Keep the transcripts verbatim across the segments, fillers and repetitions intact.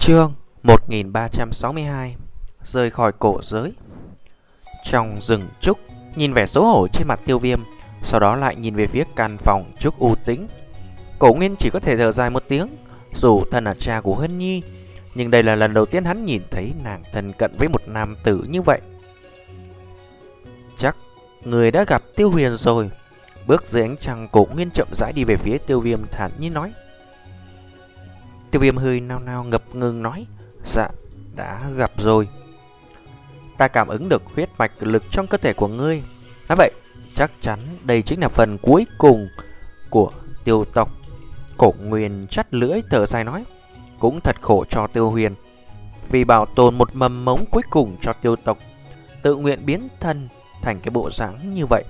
Chương một nghìn ba trăm sáu mươi hai. Rời khỏi cổ giới. Trong rừng trúc, nhìn vẻ xấu hổ trên mặt Tiêu Viêm, sau đó lại nhìn về phía căn phòng trúc u tĩnh, Cổ Nguyên chỉ có thể thở dài một tiếng. Dù thân là cha của Hân Nhi, nhưng đây là lần đầu tiên hắn nhìn thấy nàng thân cận với một nam tử như vậy. Chắc người đã gặp Tiêu Huyền rồi. Bước dưới ánh trăng, Cổ Nguyên chậm rãi đi về phía Tiêu Viêm, thản nhiên nói. Tiêu Viêm hơi nao nao ngập ngừng nói, dạ, đã gặp rồi. Ta cảm ứng được huyết mạch lực trong cơ thể của ngươi. Nói vậy, chắc chắn đây chính là phần cuối cùng của Tiêu tộc. Cổ Nguyên chắt lưỡi thở dài nói, cũng thật khổ cho Tiêu Huyền, vì bảo tồn một mầm mống cuối cùng cho Tiêu tộc, tự nguyện biến thân thành cái bộ dáng như vậy.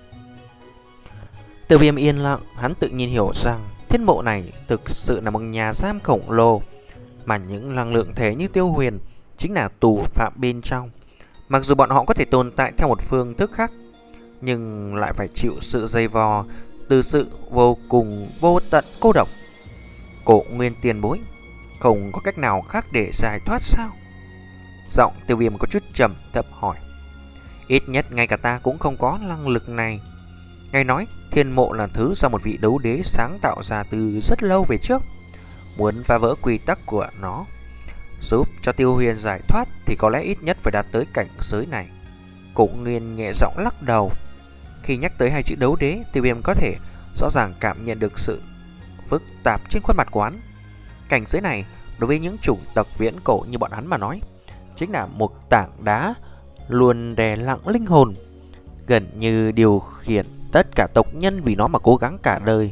Tiêu Viêm yên lặng, hắn tự nhiên hiểu rằng thiên mộ này thực sự là một nhà giam khổng lồ, mà những năng lượng thể như Tiêu Huyền chính là tù phạm bên trong. Mặc dù bọn họ có thể tồn tại theo một phương thức khác, nhưng lại phải chịu sự dày vò từ sự vô cùng vô tận cô độc. Cổ Nguyên tiền bối, không có cách nào khác để giải thoát sao? Giọng Tiêu Viêm có chút trầm thấp hỏi. Ít nhất ngay cả ta cũng không có năng lực này. Nghe nói thiên mộ là thứ do một vị đấu đế sáng tạo ra từ rất lâu về trước. Muốn phá vỡ quy tắc của nó, giúp cho Tiêu Huyền giải thoát, thì có lẽ ít nhất phải đạt tới cảnh giới này. Cổ Nguyên nhẹ giọng lắc đầu. Khi nhắc tới hai chữ đấu đế, Tiêu Viêm có thể rõ ràng cảm nhận được sự phức tạp trên khuôn mặt của hắn. Cảnh giới này đối với những chủng tộc viễn cổ như bọn hắn mà nói, chính là một tảng đá luôn đè nặng linh hồn, gần như điều khiển tất cả tộc nhân vì nó mà cố gắng cả đời.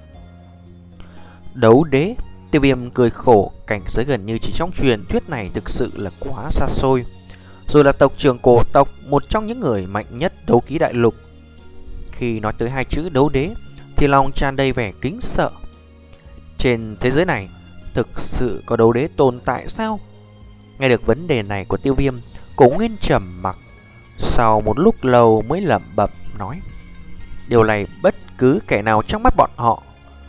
Đấu đế, Tiêu Viêm cười khổ, cảnh giới gần như chỉ trong truyền thuyết này thực sự là quá xa xôi. Rồi là tộc trưởng cổ tộc, một trong những người mạnh nhất đấu ký đại lục. Khi nói tới hai chữ đấu đế thì lòng tràn đầy vẻ kính sợ. Trên thế giới này thực sự có đấu đế tồn tại sao? Nghe được vấn đề này của Tiêu Viêm, Cổ Nguyên trầm mặc, sau một lúc lâu mới lẩm bẩm nói, điều này bất cứ kẻ nào trong mắt bọn họ,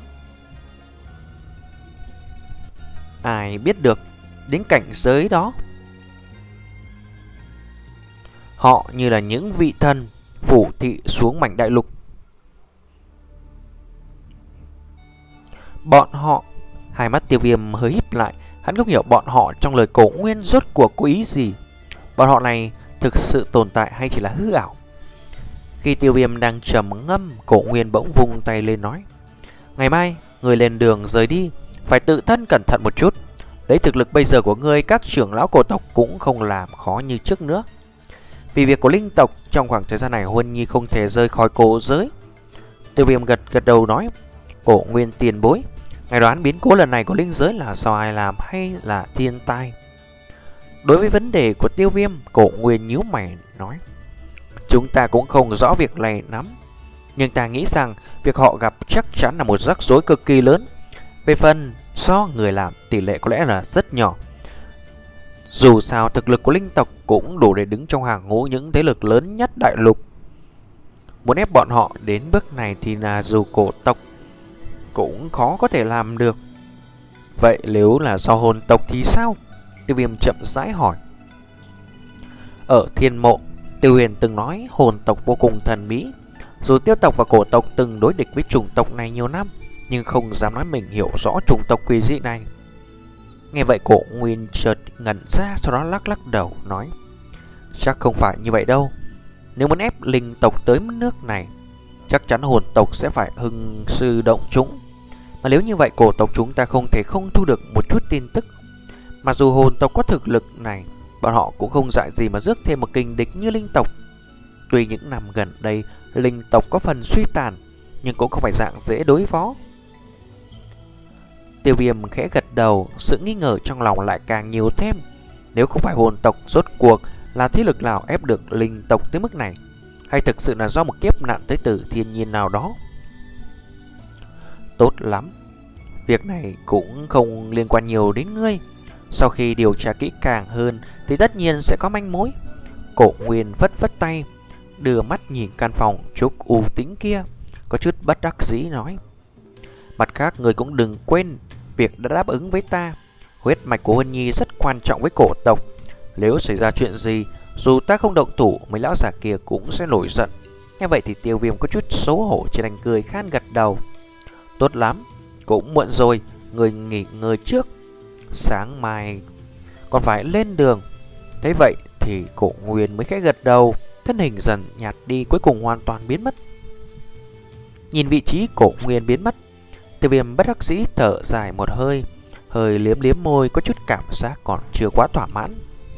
ai biết được đến cảnh giới đó. Họ như là những vị thần phủ thị xuống mảnh đại lục. Bọn họ, hai mắt Tiêu Viêm hơi híp lại, hắn không hiểu bọn họ trong lời Cổ Nguyên rốt cuộc có ý gì. Bọn họ này thực sự tồn tại hay chỉ là hư ảo? Khi Tiêu Viêm đang trầm ngâm, Cổ Nguyên bỗng vung tay lên nói, ngày mai người lên đường rời đi, phải tự thân cẩn thận một chút. Lấy thực lực bây giờ của ngươi, các trưởng lão cổ tộc cũng không làm khó như trước nữa. Vì việc của linh tộc, trong khoảng thời gian này Huân Nhi không thể rời khỏi cổ giới. Tiêu Viêm gật gật đầu nói, Cổ Nguyên tiền bối, ngài đoán biến cố lần này của linh giới là do ai làm hay là thiên tai? Đối với vấn đề của Tiêu Viêm, Cổ Nguyên nhíu mày nói, chúng ta cũng không rõ việc này lắm, nhưng ta nghĩ rằng việc họ gặp chắc chắn là một rắc rối cực kỳ lớn. Về phần do người làm, tỷ lệ có lẽ là rất nhỏ. Dù sao thực lực của linh tộc cũng đủ để đứng trong hàng ngũ những thế lực lớn nhất đại lục. Muốn ép bọn họ đến bước này thì là dù cổ tộc cũng khó có thể làm được. Vậy nếu là do hồn tộc thì sao? Tiêu Viêm chậm rãi hỏi. Ở thiên mộ, Tiêu Huyền từng nói hồn tộc vô cùng thần bí. Dù tiêu tộc và cổ tộc từng đối địch với chủng tộc này nhiều năm, nhưng không dám nói mình hiểu rõ chủng tộc quỷ dị này. Nghe vậy Cổ Nguyên chợt ngẩn ra, sau đó lắc lắc đầu nói, chắc không phải như vậy đâu. Nếu muốn ép linh tộc tới nước này, chắc chắn hồn tộc sẽ phải hưng sư động chúng. Mà nếu như vậy, cổ tộc chúng ta không thể không thu được một chút tin tức. Mặc dù hồn tộc có thực lực này, bọn họ cũng không dại gì mà rước thêm một kình địch như linh tộc. Tuy những năm gần đây linh tộc có phần suy tàn, nhưng cũng không phải dạng dễ đối phó. Tiêu Viêm khẽ gật đầu, sự nghi ngờ trong lòng lại càng nhiều thêm. Nếu không phải hồn tộc, rốt cuộc là thế lực nào ép được linh tộc tới mức này, hay thực sự là do một kiếp nạn tới từ thiên nhiên nào đó? Tốt lắm, việc này cũng không liên quan nhiều đến ngươi. Sau khi điều tra kỹ càng hơn thì tất nhiên sẽ có manh mối. Cổ Nguyên vất vất tay, đưa mắt nhìn căn phòng trúc u tĩnh kia, có chút bất đắc dĩ nói, mặt khác người cũng đừng quên việc đã đáp ứng với ta. Huyết mạch của Huân Nhi rất quan trọng với cổ tộc. Nếu xảy ra chuyện gì, dù ta không động thủ, mấy lão già kia cũng sẽ nổi giận. Nghe vậy thì Tiêu Viêm có chút xấu hổ, chỉ đành cười khan gật đầu. Tốt lắm, cũng muộn rồi, người nghỉ ngơi trước, sáng mai còn phải lên đường. Thế vậy thì Cổ Nguyên mới khẽ gật đầu, thân hình dần nhạt đi, cuối cùng hoàn toàn biến mất. Nhìn vị trí Cổ Nguyên biến mất, Tiêu Viêm bất đắc dĩ thở dài một hơi, hơi liếm liếm môi, có chút cảm giác còn chưa quá thỏa mãn.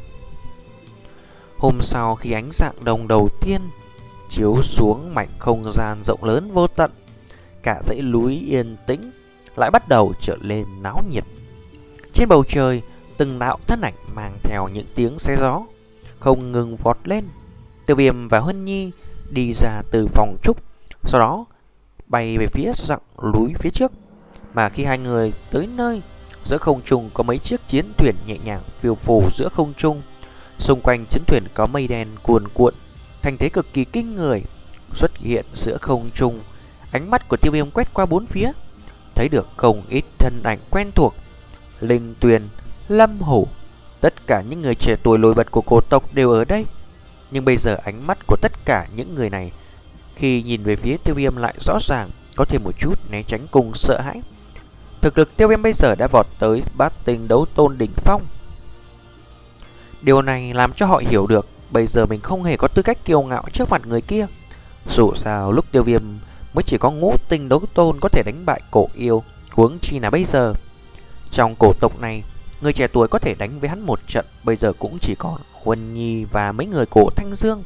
Hôm sau, khi ánh dạng đồng đầu tiên chiếu xuống mảnh không gian rộng lớn vô tận, cả dãy núi yên tĩnh lại bắt đầu trở lên náo nhiệt. Trên bầu trời, từng đạo thân ảnh mang theo những tiếng xé gió không ngừng vọt lên. Tiêu Viêm và Huân Nhi đi ra từ phòng trúc, sau đó bay về phía dặng núi phía trước. Mà khi hai người tới nơi, giữa không trung có mấy chiếc chiến thuyền nhẹ nhàng phiêu phù giữa không trung. Xung quanh chiến thuyền có mây đen cuồn cuộn, thành thế cực kỳ kinh người xuất hiện giữa không trung. Ánh mắt của Tiêu Viêm quét qua bốn phía, thấy được không ít thân ảnh quen thuộc. Linh Tuyền, Lâm Hổ, tất cả những người trẻ tuổi nổi bật của cổ tộc đều ở đây. Nhưng bây giờ ánh mắt của tất cả những người này khi nhìn về phía Tiêu Viêm lại rõ ràng có thêm một chút né tránh cùng sợ hãi. Thực lực Tiêu Viêm bây giờ đã vọt tới bát tinh đấu tôn đỉnh phong. Điều này làm cho họ hiểu được bây giờ mình không hề có tư cách kiêu ngạo trước mặt người kia. Dù sao lúc Tiêu Viêm mới chỉ có ngũ tinh đấu tôn có thể đánh bại Cổ Yêu, huống chi là bây giờ. Trong cổ tộc này, người trẻ tuổi có thể đánh với hắn một trận bây giờ cũng chỉ còn Huân Nhi và mấy người Cổ Thanh Dương.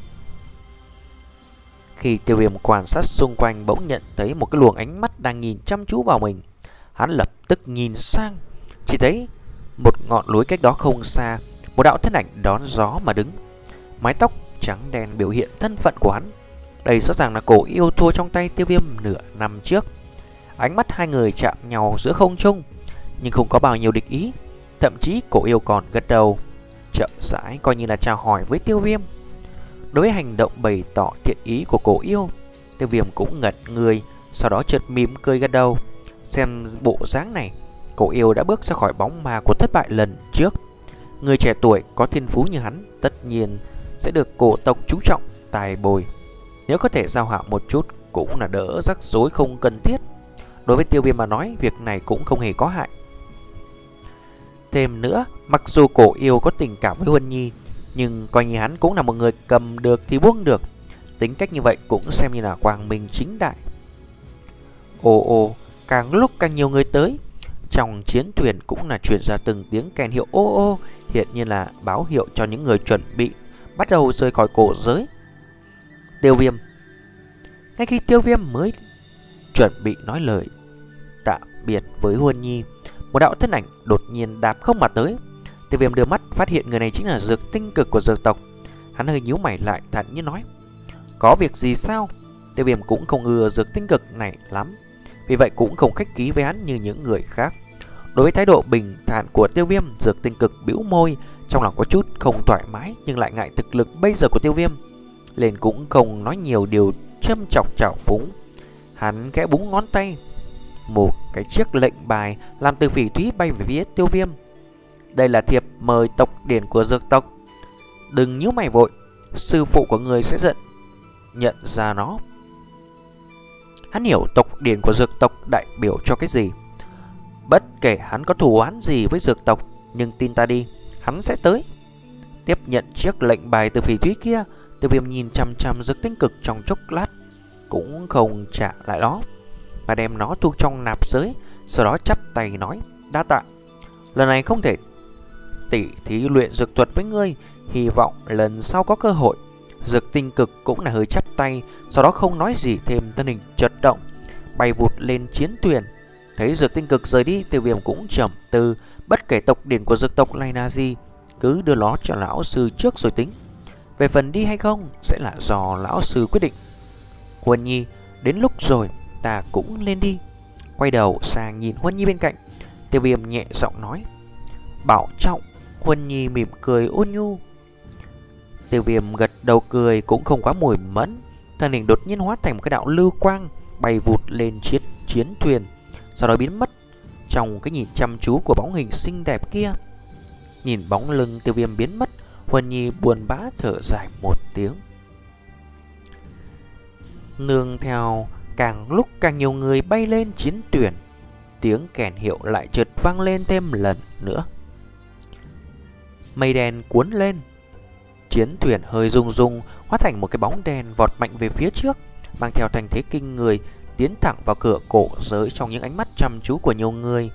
Khi Tiêu Viêm quan sát xung quanh, bỗng nhận thấy một cái luồng ánh mắt đang nhìn chăm chú vào mình. Hắn lập tức nhìn sang, chỉ thấy một ngọn núi cách đó không xa, một đạo thân ảnh đón gió mà đứng. Mái tóc trắng đen biểu hiện thân phận của hắn. Đây rõ ràng là Cổ Yêu thua trong tay Tiêu Viêm nửa năm trước. Ánh mắt hai người chạm nhau giữa không trung, nhưng không có bao nhiêu địch ý. Thậm chí Cổ Yêu còn gật đầu, chậm rãi coi như là chào hỏi với Tiêu Viêm. Đối với hành động bày tỏ thiện ý của Cổ Yêu, Tiêu Viêm cũng ngẩn người, sau đó chợt mỉm cười gật đầu. Xem bộ dáng này, Cổ Yêu đã bước ra khỏi bóng ma của thất bại lần trước. Người trẻ tuổi có thiên phú như hắn tất nhiên sẽ được cổ tộc chú trọng tài bồi. Nếu có thể giao hảo một chút cũng là đỡ rắc rối không cần thiết. Đối với Tiêu Viêm mà nói, việc này cũng không hề có hại. Thêm nữa, mặc dù Cổ Yêu có tình cảm với Huân Nhi, nhưng coi như hắn cũng là một người cầm được thì buông được. Tính cách như vậy cũng xem như là quang minh chính đại. Ồ ồ, càng lúc càng nhiều người tới. Trong chiến thuyền cũng là truyền ra từng tiếng kèn hiệu ô ô, hiện nhiên là báo hiệu cho những người chuẩn bị bắt đầu rời khỏi cổ giới. Tiêu Viêm. Ngay khi Tiêu Viêm mới chuẩn bị nói lời tạm biệt với Huân Nhi, một đạo thân ảnh đột nhiên đạp không mà tới. Tiêu Viêm đưa mắt phát hiện người này chính là dược tinh cực của dược tộc. Hắn hơi nhíu mày lại, thản nhiên nói: có việc gì sao? Tiêu Viêm cũng không ưa dược tinh cực này lắm, vì vậy cũng không khách khí với hắn như những người khác. Đối với thái độ bình thản của Tiêu Viêm, dược tinh cực bĩu môi, trong lòng có chút không thoải mái, nhưng lại ngại thực lực bây giờ của Tiêu Viêm, nên cũng không nói nhiều điều châm chọc trào phúng. Hắn khẽ búng ngón tay, một cái chiếc lệnh bài làm từ phỉ thúy bay về phía Tiêu Viêm. Đây là thiệp mời tộc điển của dược tộc. Đừng nhíu mày vội, sư phụ của người sẽ giận nhận ra nó. Hắn hiểu tộc điển của dược tộc đại biểu cho cái gì. Bất kể hắn có thù oán gì với dược tộc, nhưng tin ta đi, hắn sẽ tới. Tiếp nhận chiếc lệnh bài từ phỉ thúy kia, Tiêu Viêm nhìn chăm chăm dược tinh cực trong chốc lát, cũng không trả lại nó, mà đem nó thu trong nạp giới, sau đó chắp tay nói: đa tạ, lần này không thể tỉ thí luyện dược thuật với ngươi, hy vọng lần sau có cơ hội. Dược tinh cực cũng là hơi chắp tay, sau đó không nói gì thêm, thân hình chợt động, bay vụt lên chiến thuyền. Thấy dược tinh cực rời đi, Tiêu Viêm cũng trầm tư, bất kể tộc điển của dược tộc này là gì, cứ đưa nó cho lão sư trước rồi tính. Về phần đi hay không sẽ là do lão sư quyết định. Huân Nhi, đến lúc rồi, ta cũng lên đi. Quay đầu sang nhìn Huân Nhi bên cạnh, Tiêu Viêm nhẹ giọng nói: bảo trọng. Huân Nhi mỉm cười ôn nhu. Tiêu Viêm gật đầu cười cũng không quá mùi mẫn, thân hình đột nhiên hóa thành một cái đạo lưu quang, bay vụt lên chiếc chiến thuyền, sau đó biến mất trong cái nhìn chăm chú của bóng hình xinh đẹp kia. Nhìn bóng lưng Tiêu Viêm biến mất, Huân Nhi buồn bã thở dài một tiếng. Nương theo càng lúc càng nhiều người bay lên chiến thuyền, tiếng kèn hiệu lại chợt vang lên thêm lần nữa. Mây đen cuốn lên, chiến thuyền hơi rung rung, hóa thành một cái bóng đen vọt mạnh về phía trước, mang theo thành thế kinh người, tiến thẳng vào cửa cổ giới trong những ánh mắt chăm chú của nhiều người.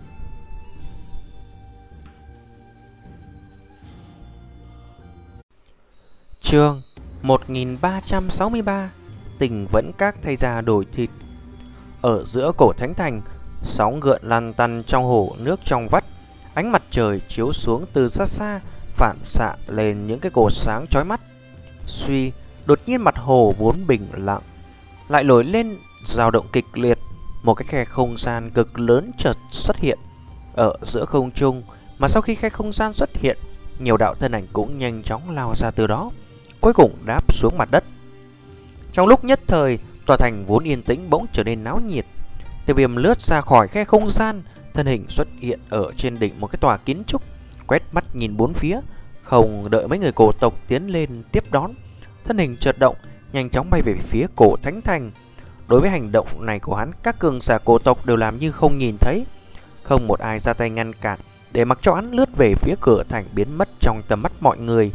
Chương một nghìn ba trăm sáu mươi ba. Tình vẫn các thay ra đổi thịt. Ở giữa cổ thánh thành, sóng gợn lăn tăn trong hồ nước trong vắt, ánh mặt trời chiếu xuống từ xa xa, phản xạ lên những cái cột sáng chói mắt. Suy, đột nhiên mặt hồ vốn bình lặng lại nổi lên dao động kịch liệt. Một cái khe không gian cực lớn chợt xuất hiện ở giữa không trung, mà sau khi khe không gian xuất hiện, nhiều đạo thân ảnh cũng nhanh chóng lao ra từ đó, cuối cùng đáp xuống mặt đất. Trong lúc nhất thời, tòa thành vốn yên tĩnh bỗng trở nên náo nhiệt. Tiêu Viêm lướt ra khỏi khe không gian, thân hình xuất hiện ở trên đỉnh một cái tòa kiến trúc, quét mắt nhìn bốn phía, không đợi mấy người cổ tộc tiến lên tiếp đón, thân hình chợt động, nhanh chóng bay về phía cổ thánh thành. Đối với hành động này của hắn, các cường giả cổ tộc đều làm như không nhìn thấy, không một ai ra tay ngăn cản, để mặc cho hắn lướt về phía cửa thành biến mất trong tầm mắt mọi người.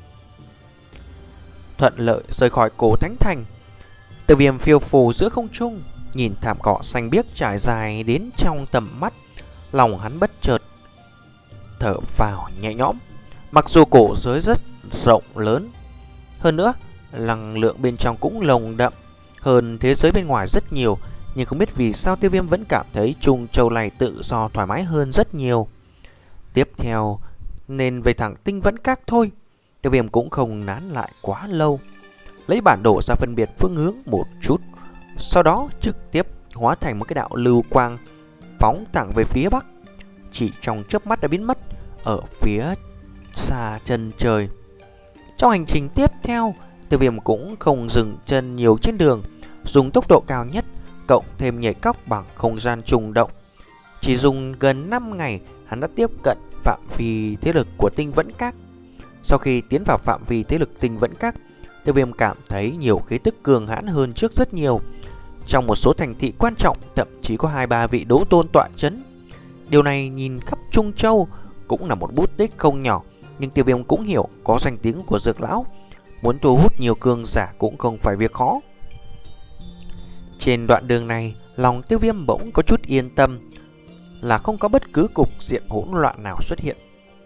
Thuận lợi rời khỏi cổ thánh thành, Tiêu Viêm phiêu phù giữa không trung, nhìn thảm cỏ xanh biếc trải dài đến trong tầm mắt, lòng hắn bất chợt thở vào nhẹ nhõm. Mặc dù cổ giới rất rộng lớn, hơn nữa năng lượng bên trong cũng nồng đậm hơn thế giới bên ngoài rất nhiều, nhưng không biết vì sao Tiêu Viêm vẫn cảm thấy Trung Châu này tự do thoải mái hơn rất nhiều. Tiếp theo nên về thẳng Tinh Vẫn Các thôi. Tiêu Viêm cũng không nán lại quá lâu, lấy bản đồ ra phân biệt phương hướng một chút, sau đó trực tiếp hóa thành một cái đạo lưu quang phóng thẳng về phía bắc, chỉ trong chớp mắt đã biến mất ở phía xa chân trời. Trong hành trình tiếp theo, Tiêu Viêm cũng không dừng chân nhiều trên đường, dùng tốc độ cao nhất cộng thêm nhảy cóc bằng không gian trùng động. Chỉ dùng gần năm ngày, hắn đã tiếp cận phạm vi thế lực của Tinh Vẫn Các. Sau khi tiến vào phạm vi thế lực Tinh Vẫn Các, Tiêu Viêm cảm thấy nhiều khí tức cường hãn hơn trước rất nhiều. Trong một số thành thị quan trọng, thậm chí có hai ba vị đấu tôn tọa chấn. Điều này nhìn khắp Trung Châu cũng là một bút tích không nhỏ, nhưng Tiêu Viêm cũng hiểu có danh tiếng của Dược Lão, muốn thu hút nhiều cường giả cũng không phải việc khó. Trên đoạn đường này, lòng Tiêu Viêm bỗng có chút yên tâm là không có bất cứ cục diện hỗn loạn nào xuất hiện.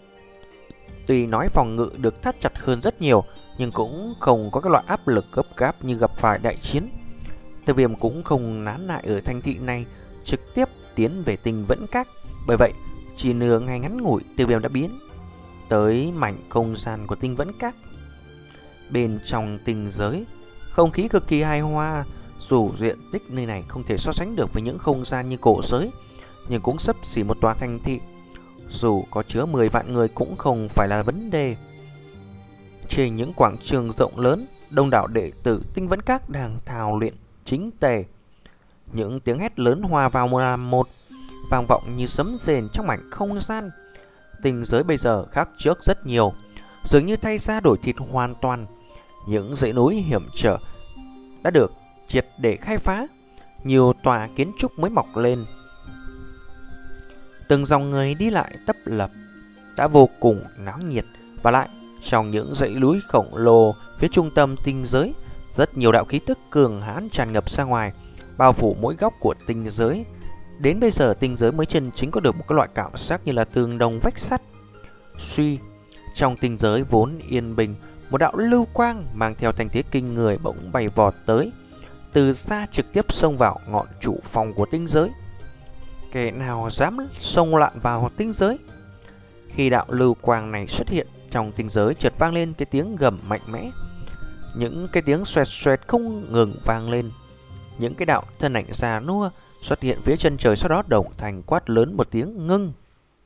Tuy nói phòng ngự được thắt chặt hơn rất nhiều, nhưng cũng không có các loại áp lực gấp gáp như gặp phải đại chiến. Tiêu Viêm cũng không nán lại ở thành thị này, trực tiếp tiến về Tinh Vẫn Các. Bởi vậy, chỉ nửa ngày ngắn ngủi, Tiêu Viêm đã biến tới mảnh không gian của Tinh Vẫn Các. Bên trong tinh giới, không khí cực kỳ hài hòa. Dù diện tích nơi này không thể so sánh được với những không gian như cổ giới, nhưng cũng xấp xỉ một tòa thành thị. Dù có chứa mười vạn người cũng không phải là vấn đề. Trên những quảng trường rộng lớn, đông đảo đệ tử Tinh Vẫn Các đang thao luyện chính tề. Những tiếng hét lớn hòa vào một làm một, vang vọng như sấm rền trong mảnh không gian. Tinh giới bây giờ khác trước rất nhiều, dường như thay ra đổi thịt hoàn toàn. Những dãy núi hiểm trở đã được triệt để khai phá, nhiều tòa kiến trúc mới mọc lên. Từng dòng người đi lại tấp lập, đã vô cùng náo nhiệt. Và lại, trong những dãy núi khổng lồ phía trung tâm tinh giới, rất nhiều đạo khí tức cường hãn tràn ngập ra ngoài, bao phủ mỗi góc của tinh giới. Đến bây giờ tinh giới mới chân chính có được một cái loại cảm giác như là tường đồng vách sắt. Suy, trong tinh giới vốn yên bình, một đạo lưu quang mang theo thanh thế kinh người bỗng bay vọt tới, từ xa trực tiếp xông vào ngọn trụ phòng của tinh giới. Kẻ nào dám xông lặn vào tinh giới? Khi đạo lưu quang này xuất hiện, trong tinh giới chợt vang lên cái tiếng gầm mạnh mẽ. Những cái tiếng xoẹt xoẹt không ngừng vang lên. Những cái đạo thân ảnh già nua xuất hiện phía chân trời, sau đó đồng thành quát lớn một tiếng ngưng.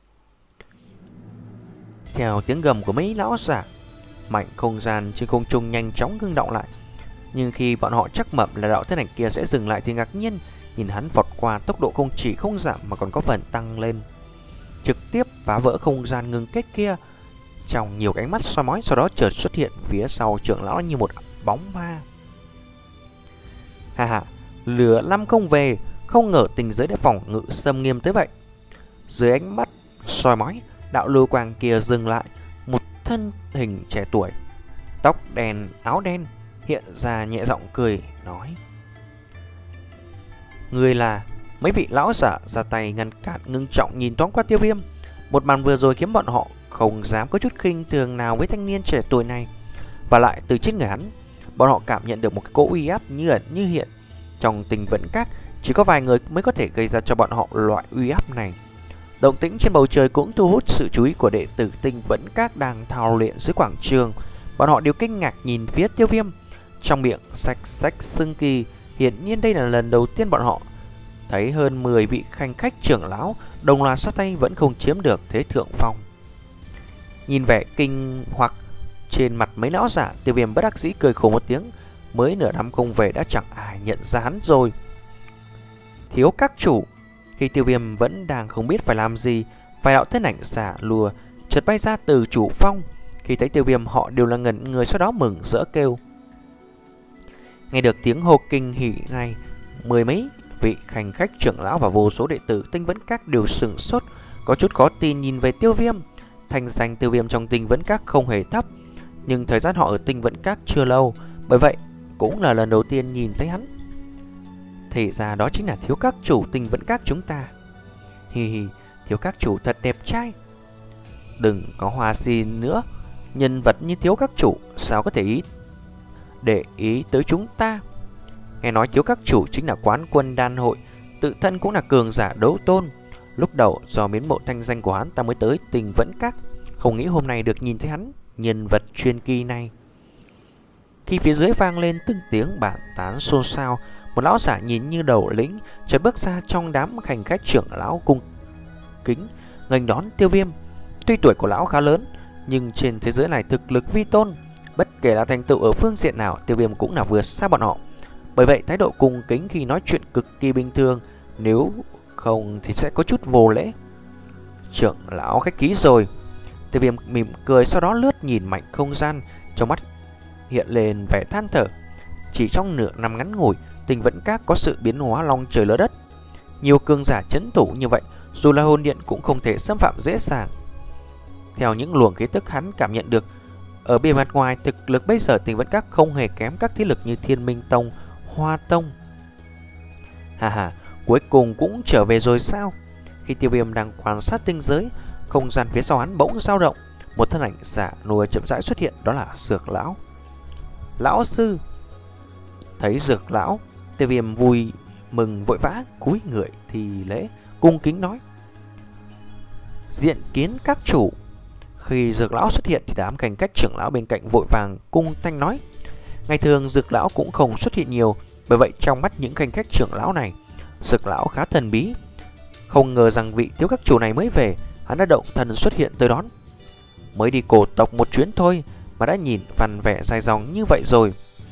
Theo tiếng gầm của mấy lão giả, mảnh không gian trên không trung nhanh chóng ngưng động lại. Nhưng khi bọn họ chắc mẩm là đạo thân ảnh kia sẽ dừng lại thì ngạc nhiên nhìn hắn vọt qua, tốc độ không chỉ không giảm mà còn có phần tăng lên, trực tiếp phá vỡ không gian ngưng kết kia. Trong nhiều cái ánh mắt soi mói, sau đó chợt xuất hiện phía sau trưởng lão như một bóng ma. Ha ha, lửa năm không về, không ngờ tình giới đã phòng ngự xâm nghiêm tới vậy. Dưới ánh mắt soi mói, đạo lưu quang kia dừng lại, một thân hình trẻ tuổi, tóc đen áo đen hiện ra, nhẹ giọng cười nói: người là? Mấy vị lão giả ra tay ngăn cản, ngưng trọng nhìn thoáng qua Tiêu Viêm. Một màn vừa rồi khiến bọn họ không dám có chút khinh thường nào với thanh niên trẻ tuổi này. Và lại từ trên người hắn, bọn họ cảm nhận được một cái cỗ uy áp như ẩn như hiện. Trong Tinh Vẫn Các, chỉ có vài người mới có thể gây ra cho bọn họ loại uy áp này. Động tĩnh trên bầu trời cũng thu hút sự chú ý của đệ tử Tinh Vẫn Các đang thao luyện dưới quảng trường. Bọn họ đều kinh ngạc nhìn phía Tiêu Viêm, trong miệng xách xách xưng kỳ. Hiển nhiên đây là lần đầu tiên bọn họ thấy hơn mười vị khanh khách trưởng lão đồng loạt sát tay vẫn không chiếm được thế thượng phong. Nhìn vẻ kinh hoặc trên mặt mấy lão giả, Tiêu Viêm bất đắc dĩ cười khổ một tiếng. Mới nửa năm không về đã chẳng ai nhận ra hắn rồi. Thiếu các chủ. Khi Tiêu Viêm vẫn đang không biết phải làm gì, vài đạo thân ảnh giả lùa chợt bay ra từ chủ phong. Khi thấy Tiêu Viêm, họ đều là ngẩn người, sau đó mừng rỡ kêu. Nghe được tiếng hô kinh hỉ này, mười mấy vị khanh khách trưởng lão và vô số đệ tử Tinh Vẫn Các đều sửng sốt, có chút khó tin nhìn về Tiêu Viêm. Thành danh Tiêu Viêm trong Tinh Vẫn Các không hề thấp, nhưng thời gian họ ở Tinh Vẫn Các chưa lâu, bởi vậy cũng là lần đầu tiên nhìn thấy hắn. Thì ra đó chính là thiếu các chủ Tinh Vẫn Các chúng ta. Hi hi, thiếu các chủ thật đẹp trai. Đừng có hoa xin nữa, nhân vật như thiếu các chủ sao có thể ý để ý tới chúng ta. Nghe nói thiếu các chủ chính là quán quân đan hội, tự thân cũng là cường giả đấu tôn. Lúc đầu do miến mộ thanh danh của hắn ta mới tới Tinh Vẫn Các, không nghĩ hôm nay được nhìn thấy hắn, nhân vật truyền kỳ này. Khi phía dưới vang lên từng tiếng bàn tán xôn xao, một lão giả nhìn như đầu lĩnh chợt bước ra trong đám khanh khách trưởng lão cung kính nghênh đón Tiêu Viêm. Tuy tuổi của lão khá lớn, nhưng trên thế giới này thực lực vi tôn, bất kể là thành tựu ở phương diện nào, Tiêu Viêm cũng là vượt xa bọn họ. Bởi vậy thái độ cung kính khi nói chuyện cực kỳ bình thường, nếu không thì sẽ có chút vô lễ. Trưởng lão khách khí rồi. Tiêu Viêm mỉm cười, sau đó lướt nhìn mạnh không gian, trong mắt hiện lên vẻ than thở. Chỉ trong nửa năm ngắn ngủi, Tinh Vẫn Các có sự biến hóa long trời lở đất. Nhiều cường giả trấn thủ như vậy, dù là hồn điện cũng không thể xâm phạm dễ dàng. Theo những luồng khí tức hắn cảm nhận được, ở bề mặt ngoài, thực lực bây giờ Tinh Vẫn Các không hề kém các thế lực như Thiên Minh Tông, Hoa Tông. Hà hà, cuối cùng cũng trở về rồi sao? Khi Tiêu Viêm đang quan sát tinh giới, không gian phía sau hắn bỗng dao động, một thân ảnh giả nua chậm rãi xuất hiện, đó là Dược Lão. Lão sư. Thấy Dược Lão, Tiêu Viêm vui mừng vội vã cúi người thì lễ, cung kính nói: diện kiến các chủ. Khi Dược Lão xuất hiện thì đám khanh khách trưởng lão bên cạnh vội vàng cung thanh nói. Ngày thường Dược Lão cũng không xuất hiện nhiều, bởi vậy trong mắt những khanh khách trưởng lão này, Dược Lão khá thần bí. Không ngờ rằng vị thiếu các chủ này mới về, hắn đã động thần xuất hiện tới đón. Mới đi cổ tộc một chuyến thôi mà đã nhìn vằn vẻ dài dòng như vậy rồi.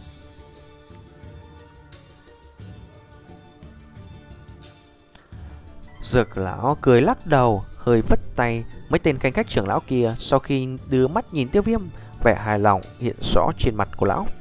Dược Lão cười lắc đầu, hơi vất tay. Mấy tên khanh khách trưởng lão kia sau khi đưa mắt nhìn Tiêu Viêm, vẻ hài lòng hiện rõ trên mặt của lão.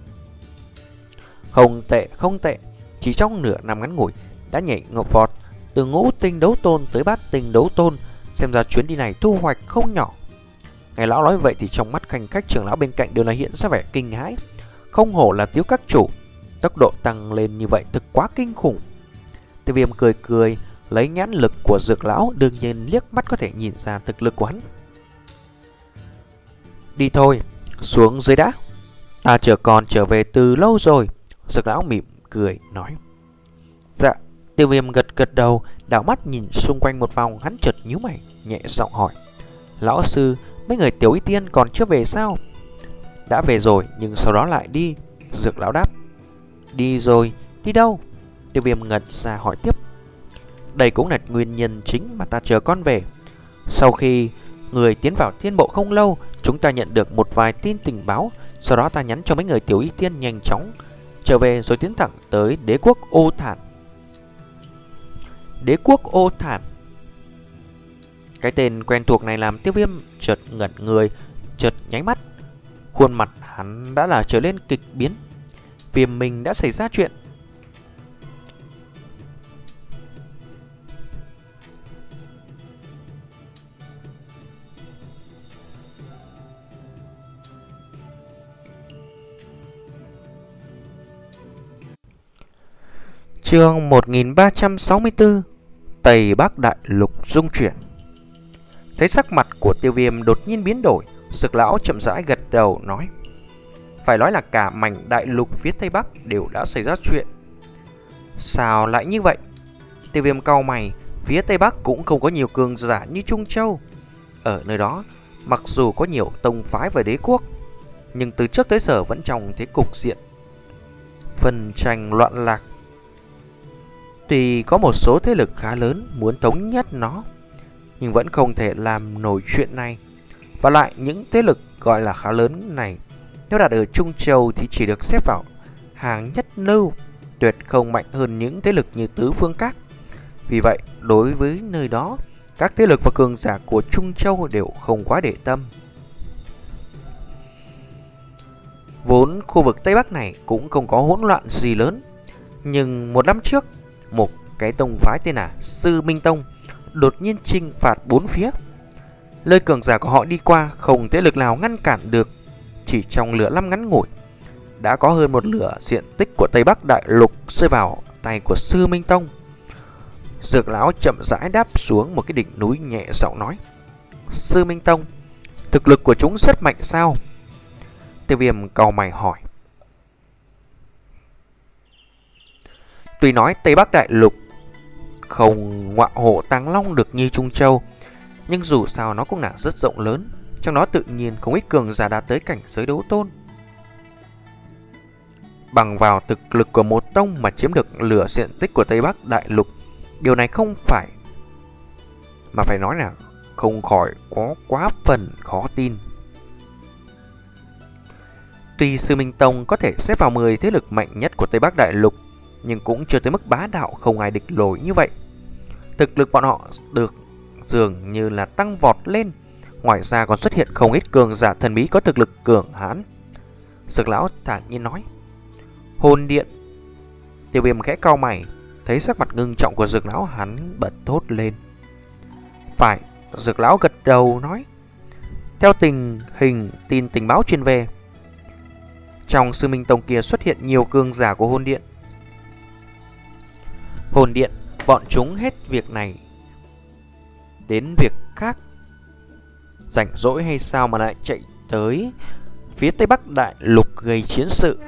Không tệ, không tệ. Chỉ trong nửa năm ngắn ngủi đã nhảy ngọc vọt từ ngũ tinh đấu tôn tới bát tinh đấu tôn, xem ra chuyến đi này thu hoạch không nhỏ. Nghe lão nói vậy thì trong mắt khanh khách trưởng lão bên cạnh đều là hiện ra vẻ kinh hãi. Không hổ là thiếu các chủ, tốc độ tăng lên như vậy thực quá kinh khủng. Tiêu Viêm cười cười, lấy nhãn lực của Dược Lão, đương nhiên liếc mắt có thể nhìn ra thực lực của hắn. Đi thôi, xuống dưới đã. Ta chờ con trở về từ lâu rồi. Dược Lão mỉm cười nói. Dạ. Tiêu Viêm gật gật đầu, đảo mắt nhìn xung quanh một vòng, hắn chợt nhíu mày, nhẹ giọng hỏi: Lão sư, mấy người Tiểu Y Tiên còn chưa về sao? Đã về rồi, nhưng sau đó lại đi. Dược Lão đáp. Đi rồi, đi đâu? Tiêu Viêm ngẩn ra hỏi tiếp. Đây cũng là nguyên nhân chính mà ta chờ con về. Sau khi người tiến vào thiên bộ không lâu, chúng ta nhận được một vài tin tình báo. Sau đó ta nhắn cho mấy người Tiểu Y Tiên nhanh chóng trở về rồi tiến thẳng tới đế quốc Ô Thản. Đế quốc Ô Thản. Cái tên quen thuộc này làm Tiêu Viêm chợt ngẩn người, chợt nháy mắt. Khuôn mặt hắn đã là trở lên kịch biến. Viêm Minh đã xảy ra chuyện. Chương một nghìn ba trăm sáu mươi tư. Tây Bắc Đại Lục rung chuyển. Thấy sắc mặt của Tiêu Viêm đột nhiên biến đổi, Dược lão chậm rãi gật đầu nói: phải nói là cả mảnh đại lục phía Tây Bắc đều đã xảy ra chuyện. Sao lại như vậy? Tiêu Viêm cau mày. Phía Tây Bắc cũng không có nhiều cường giả như Trung Châu. Ở nơi đó, mặc dù có nhiều tông phái và đế quốc, nhưng từ trước tới giờ vẫn trong thế cục diện phân tranh loạn lạc. Tuy có một số thế lực khá lớn muốn thống nhất nó, nhưng vẫn không thể làm nổi chuyện này. Và lại những thế lực gọi là khá lớn này, nếu đặt ở Trung Châu thì chỉ được xếp vào hàng nhất lưu, tuyệt không mạnh hơn những thế lực như Tứ Phương Các. Vì vậy, đối với nơi đó, các thế lực và cường giả của Trung Châu đều không quá để tâm. Vốn khu vực Tây Bắc này cũng không có hỗn loạn gì lớn, nhưng một năm trước, một cái tông phái tên là Sư Minh Tông đột nhiên chinh phạt bốn phía. Lời cường giả của họ đi qua, không thế lực nào ngăn cản được. Chỉ trong lửa năm ngắn ngủi, đã có hơn một nửa diện tích của Tây Bắc Đại Lục rơi vào tay của Sư Minh Tông. Dược lão chậm rãi đáp xuống một cái đỉnh núi, nhẹ giọng nói: Sư Minh Tông, thực lực của chúng rất mạnh sao? Tiêu Viêm cau mày hỏi. Tuy nói Tây Bắc Đại Lục không ngọa hộ Tàng Long được như Trung Châu, nhưng dù sao nó cũng là rất rộng lớn. Trong đó tự nhiên không ít cường giả đạt tới cảnh giới đấu tôn. Bằng vào thực lực của một tông mà chiếm được nửa diện tích của Tây Bắc Đại Lục, điều này không phải, mà phải nói là không khỏi có quá phần khó tin. Tuy Sư Minh Tông có thể xếp vào mười thế lực mạnh nhất của Tây Bắc Đại Lục, nhưng cũng chưa tới mức bá đạo không ai địch nổi như vậy. Thực lực bọn họ được dường như là tăng vọt lên. Ngoài ra còn xuất hiện không ít cường giả thần bí có thực lực cường hãn. Dược lão thản nhiên nói: Hồn Điện. Tiêu Viêm khẽ cau mày, thấy sắc mặt ngưng trọng của Dược lão, hắn bật thốt lên. Phải. Dược lão gật đầu nói: Theo tình hình tin tình báo truyền về, trong Sư Minh Tông kia xuất hiện nhiều cường giả của Hồn Điện. Hồn Điện, bọn chúng hết việc này đến việc khác, rảnh rỗi hay sao mà lại chạy tới phía Tây Bắc Đại Lục gây chiến sự?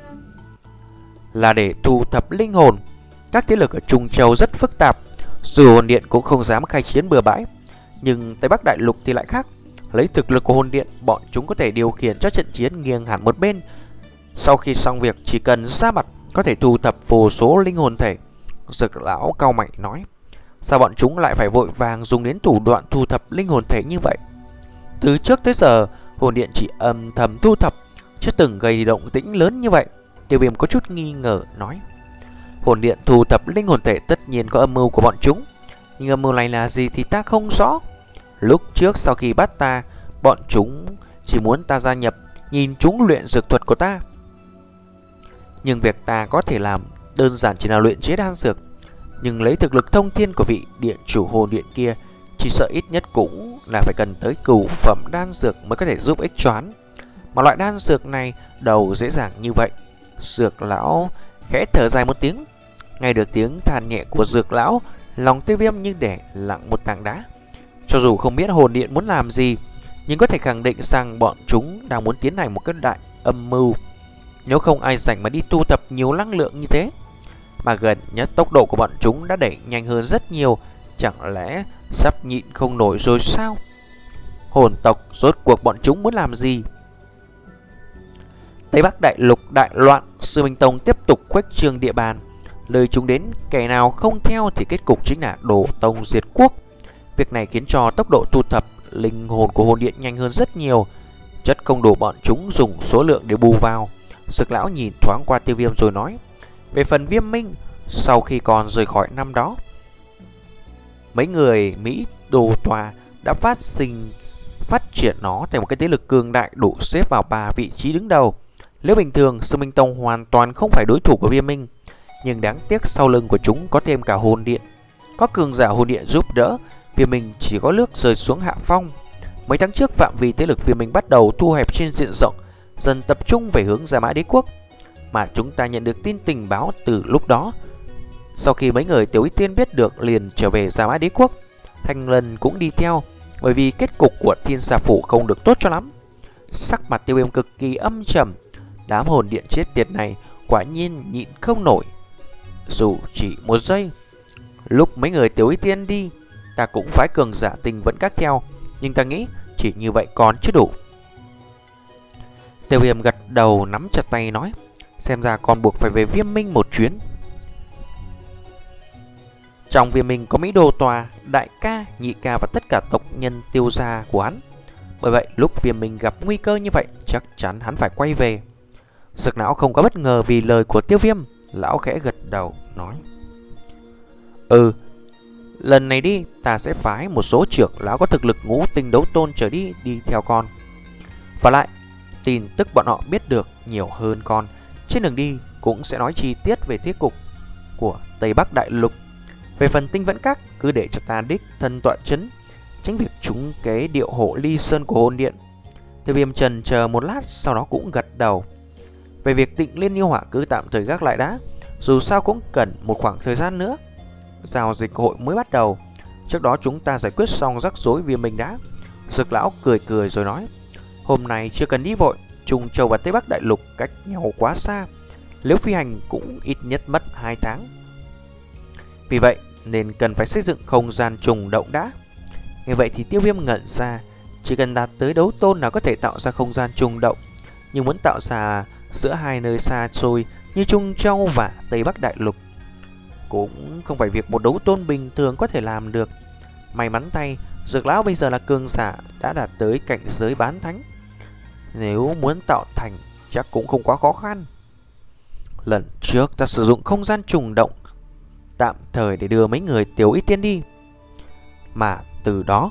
Là để thu thập linh hồn. Các thế lực ở Trung Châu rất phức tạp, dù Hồn Điện cũng không dám khai chiến bừa bãi, nhưng Tây Bắc Đại Lục thì lại khác. Lấy thực lực của Hồn Điện, bọn chúng có thể điều khiển cho trận chiến nghiêng hẳn một bên. Sau khi xong việc, chỉ cần ra mặt có thể thu thập vô số linh hồn thể. Dược lão cau mày nói: Sao bọn chúng lại phải vội vàng dùng đến thủ đoạn thu thập linh hồn thể như vậy? Từ trước tới giờ, Hồn Điện chỉ âm thầm thu thập, chưa từng gây động tĩnh lớn như vậy. Tiêu Viêm có chút nghi ngờ nói: Hồn Điện thu thập linh hồn thể tất nhiên có âm mưu của bọn chúng, nhưng âm mưu này là gì thì ta không rõ. Lúc trước sau khi bắt ta, bọn chúng chỉ muốn ta gia nhập, nhìn chúng luyện dược thuật của ta. Nhưng việc ta có thể làm đơn giản chỉ là luyện chế đan dược, nhưng lấy thực lực thông thiên của vị điện chủ Hồn Điện kia, chỉ sợ ít nhất cũng là phải cần tới cửu phẩm đan dược mới có thể giúp ích choán. Mà loại đan dược này đâu dễ dàng như vậy. Dược lão khẽ thở dài một tiếng. Nghe được tiếng than nhẹ của Dược lão, lòng Tiêu Viêm như để lặng một tảng đá. Cho dù không biết Hồn Điện muốn làm gì, nhưng có thể khẳng định rằng bọn chúng đang muốn tiến hành một cái đại âm mưu. Nếu không ai rảnh mà đi tu tập nhiều năng lượng như thế. Mà gần nhất tốc độ của bọn chúng đã đẩy nhanh hơn rất nhiều. Chẳng lẽ sắp nhịn không nổi rồi sao? Hồn tộc rốt cuộc bọn chúng muốn làm gì? Tây Bắc Đại Lục đại loạn, Sư Minh Tông tiếp tục khuếch trương địa bàn. Lời chúng đến, kẻ nào không theo thì kết cục chính là đổ tông diệt quốc. Việc này khiến cho tốc độ thu thập linh hồn của Hồn Điện nhanh hơn rất nhiều. Chất không đủ bọn chúng dùng số lượng để bù vào. Dược lão nhìn thoáng qua Tiêu Viêm rồi nói: Về phần Viêm Minh, sau khi còn rời khỏi năm đó, mấy người Mỹ đồ tòa đã phát sinh phát triển nó thành một cái thế lực cường đại đủ xếp vào ba vị trí đứng đầu. Nếu bình thường, Sư Minh Tông hoàn toàn không phải đối thủ của Viêm Minh, nhưng đáng tiếc sau lưng của chúng có thêm cả hồn điện. Có cường giả hồn điện giúp đỡ, Viêm Minh chỉ có nước rơi xuống hạ phong. Mấy tháng trước, phạm vi thế lực Viêm Minh bắt đầu thu hẹp trên diện rộng, dần tập trung về hướng Gia Mã Đế Quốc. Mà chúng ta nhận được tin tình báo từ lúc đó. Sau khi mấy người Tiểu Y Tiên biết được liền trở về Gia Mã Đế Quốc. Thanh Lân cũng đi theo, bởi vì kết cục của Thiên Sa Phủ không được tốt cho lắm. Sắc mặt Tiêu Viêm cực kỳ âm trầm. Đám hồn điện chết tiệt này quả nhiên nhịn không nổi. Dù chỉ một giây. Lúc mấy người Tiểu Y Tiên đi, ta cũng phái cường giả Tình Vẫn Các theo, nhưng ta nghĩ chỉ như vậy còn chưa đủ. Tiêu Viêm gật đầu nắm chặt tay nói, xem ra còn buộc phải về Viêm Minh một chuyến. Trong Viêm Minh có Mỹ Đô Tòa, Đại ca, Nhị ca và tất cả tộc nhân Tiêu gia của hắn. Bởi vậy lúc Viêm Minh gặp nguy cơ như vậy, chắc chắn hắn phải quay về. Dược lão không có bất ngờ vì lời của Tiêu Viêm. Lão khẽ gật đầu nói, Ừ, lần này đi ta sẽ phái một số trưởng lão có thực lực ngũ tinh đấu tôn trở đi đi theo con. Và lại tin tức bọn họ biết được nhiều hơn con. Trên đường đi cũng sẽ nói chi tiết về thế cục của Tây Bắc Đại Lục. Về phần Tinh Vẫn Các, cứ để cho ta đích thân tọa chấn, tránh việc trúng kế điệu hộ ly sơn của hồn điện. Tiêu Viêm trần chờ một lát, sau đó cũng gật đầu. Về việc Tịnh Liên Yêu Hỏa cứ tạm thời gác lại đã, dù sao cũng cần một khoảng thời gian nữa. Giao dịch hội mới bắt đầu, trước đó chúng ta giải quyết xong rắc rối Viêm Minh đã. Dược lão cười cười rồi nói, hôm nay chưa cần đi vội, Trung Châu và Tây Bắc Đại Lục cách nhau quá xa, nếu phi hành cũng ít nhất mất hai tháng. Vì vậy nên cần phải xây dựng không gian trùng động đã. Nghe vậy thì Tiêu Viêm ngẩn ra, chỉ cần đạt tới đấu tôn nào có thể tạo ra không gian trùng động, nhưng muốn tạo ra giữa hai nơi xa xôi như Trung Châu và Tây Bắc Đại Lục cũng không phải việc một đấu tôn bình thường có thể làm được. May mắn thay, Dược lão bây giờ là cường giả đã đạt tới cảnh giới bán thánh, nếu muốn tạo thành chắc cũng không quá khó khăn. Lần trước ta sử dụng không gian trùng động tạm thời để đưa mấy người Tiểu Y Tiên đi, mà từ đó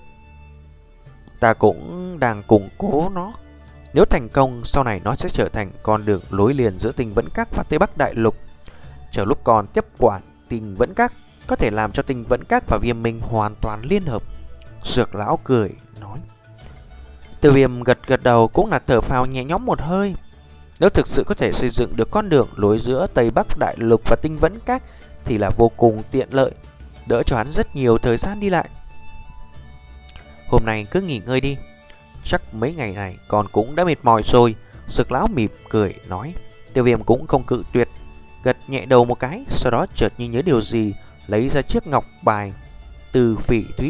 ta cũng đang củng cố nó. Nếu thành công, sau này nó sẽ trở thành con đường lối liền giữa Tinh Vẫn Các và Tây Bắc Đại Lục. Chờ lúc còn tiếp quản Tinh Vẫn Các, có thể làm cho Tinh Vẫn Các và Viêm Minh hoàn toàn liên hợp. Dược lão cười nói. Tiêu Viêm gật gật đầu, cũng là thở phào nhẹ nhõm một hơi. Nếu thực sự có thể xây dựng được con đường lối giữa Tây Bắc Đại Lục và Tinh Vẫn Các thì là vô cùng tiện lợi, đỡ cho hắn rất nhiều thời gian đi lại. Hôm nay cứ nghỉ ngơi đi, chắc mấy ngày này con cũng đã mệt mỏi rồi. Dược lão mỉm cười nói. Tiêu Viêm cũng không cự tuyệt, gật nhẹ đầu một cái, sau đó chợt như nhớ điều gì, lấy ra chiếc ngọc bài từ phỉ thúy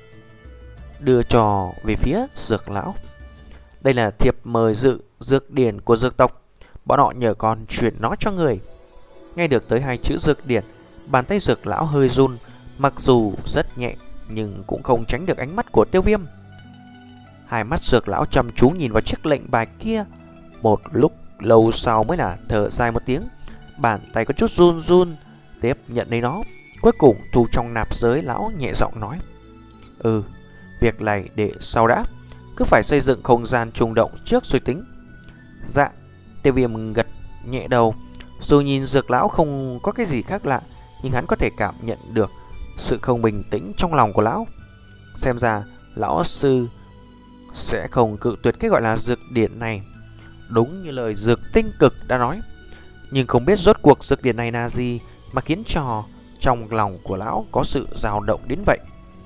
đưa cho về phía Dược lão. Đây là thiệp mời dự dược điển của dược tộc, bọn họ nhờ con chuyển nó cho người. Nghe được tới hai chữ dược điển, bàn tay Dược lão hơi run, mặc dù rất nhẹ nhưng cũng không tránh được ánh mắt của Tiêu Viêm. Hai mắt Dược lão chăm chú nhìn vào chiếc lệnh bài kia, một lúc lâu sau mới là thở dài một tiếng, bàn tay có chút run run tiếp nhận lấy nó, cuối cùng thu trong nạp giới. Lão nhẹ giọng nói, Ừ, việc này để sau đã, cứ phải xây dựng không gian trùng động trước rồi tính. Dạ. Tiêu Viêm gật nhẹ đầu. Dù nhìn Dược lão không có cái gì khác lạ, nhưng hắn có thể cảm nhận được sự không bình tĩnh trong lòng của lão. Xem ra lão sư sẽ không cự tuyệt cái gọi là dược điển này, đúng như lời Dược Tinh Cực đã nói. Nhưng không biết rốt cuộc dược điển này là gì mà khiến cho trong lòng của lão có sự dao động đến vậy.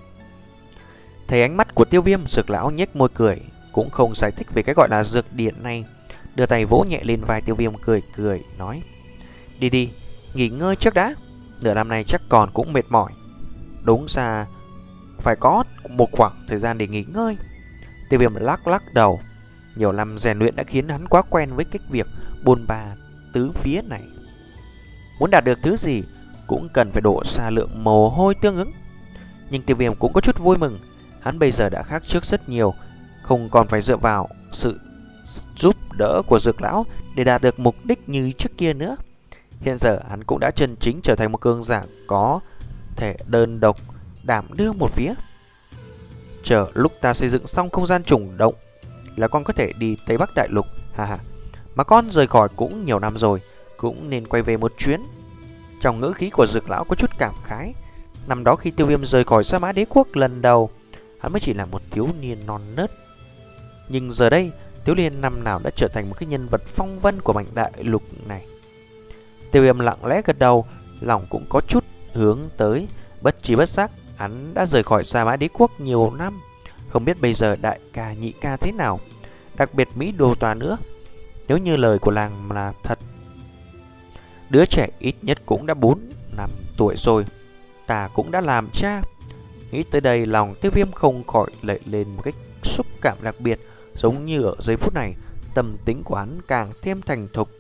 Thấy ánh mắt của Tiêu Viêm, Dược lão nhếch môi cười, cũng không giải thích về cái gọi là dược điển này, đưa tay vỗ nhẹ lên vai Tiêu Viêm, cười cười nói, Đi đi, nghỉ ngơi trước đã, nửa năm nay chắc còn cũng mệt mỏi, đúng ra phải có một khoảng thời gian để nghỉ ngơi. Tiêu Viêm lắc lắc đầu, nhiều năm rèn luyện đã khiến hắn quá quen với cái việc bôn ba tứ phía này. Muốn đạt được thứ gì cũng cần phải đổ ra lượng mồ hôi tương ứng. Nhưng Tiêu Viêm cũng có chút vui mừng, hắn bây giờ đã khác trước rất nhiều, không còn phải dựa vào sự giúp đỡ của Dược lão để đạt được mục đích như trước kia nữa. Hiện giờ hắn cũng đã chân chính trở thành một cường giả có thể đơn độc đảm đương một phía. Chờ lúc ta xây dựng xong không gian trùng động là con có thể đi Tây Bắc Đại Lục. Ha ha. Mà con rời khỏi cũng nhiều năm rồi, cũng nên quay về một chuyến. Trong ngữ khí của Dược lão có chút cảm khái. Năm đó khi Tiêu Viêm rời khỏi Sa Mã Đế Quốc lần đầu, hắn mới chỉ là một thiếu niên non nớt. Nhưng giờ đây, thiếu niên năm nào đã trở thành một cái nhân vật phong vân của mảnh đại lục này. Tiêu Viêm lặng lẽ gật đầu, lòng cũng có chút hướng tới. Bất chi bất giác, hắn đã rời khỏi Sa Mã Đế Quốc nhiều năm. Không biết bây giờ đại ca nhị ca thế nào, đặc biệt Mỹ Đô Tòa nữa. Nếu như lời của làng là thật, đứa trẻ ít nhất cũng đã bốn năm tuổi rồi. Ta cũng đã làm cha. Nghĩ tới đây, lòng Tiêu Viêm không khỏi lệ lên một cách xúc cảm đặc biệt. Giống như ở giây phút này, tâm tính của hắn càng thêm thành thục.